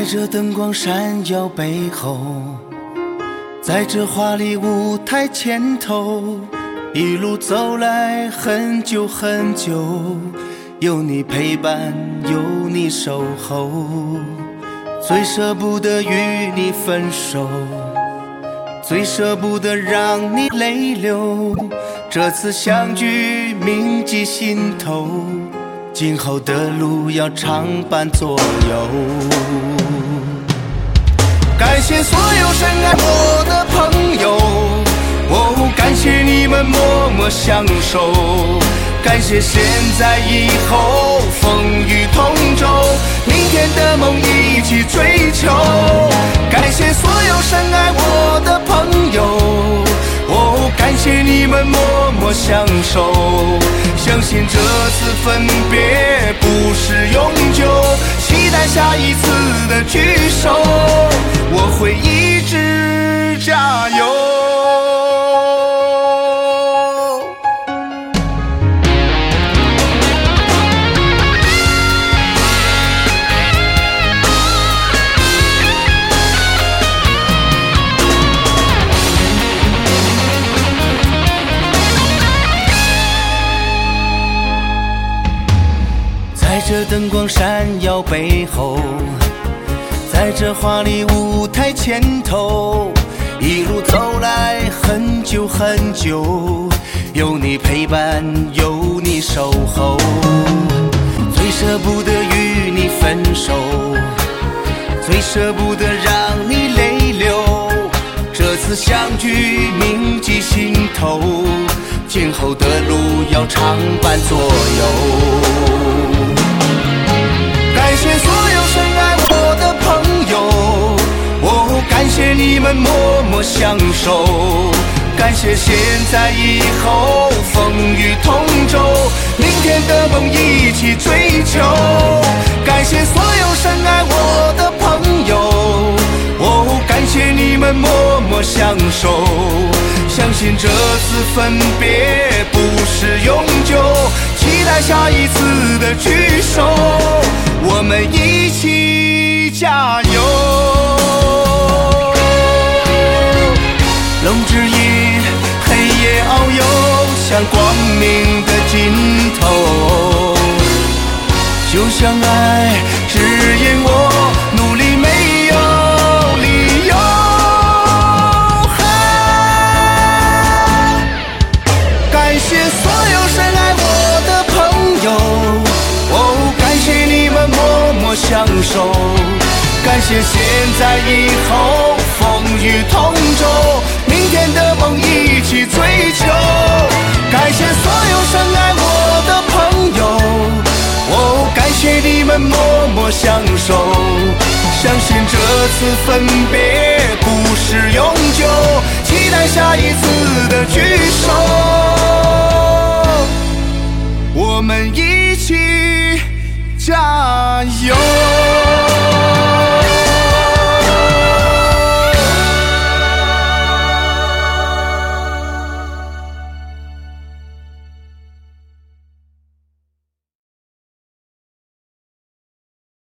在这灯光闪耀背后，在这华丽舞台前头，一路走来很久很久，有你陪伴，有你守候，最舍不得与你分手，最舍不得让你泪流，这次相聚铭记心头，今后的路要常伴左右。感谢所有深爱我的朋友，感谢你们默默相守，感谢现在以后风雨同舟，明天的梦一起追求。感谢所有深爱我的朋友，感谢你们默默相守，相信这次分别不是永久，期待下一次的聚首，我会一直加油。在这灯光闪耀背后，在这华丽舞台前头，一路走来很久很久，有你陪伴，有你守候，最舍不得与你分手，最舍不得让你泪流，这次相聚铭记心头，今后的路要常伴左右。感谢所有深爱我的朋友，感谢你们默默相守，感谢现在以后风雨同舟，明天的梦一起追求。感谢所有深爱我的朋友，感谢你们默默相守，相信这次分别不是永久，期待下一次的聚首，我们一起加油。龙之影，黑夜遨游，向光明的尽头，就像爱指引我努力没有理由。感谢所有深爱我的朋友，感谢你们默默相守，感谢现在以后风雨同舟，明天的梦一起追求。感谢所有深爱我的朋友，感谢你们默默相守，相信这次分别不是永久，期待下一次的聚首，我们一起加油。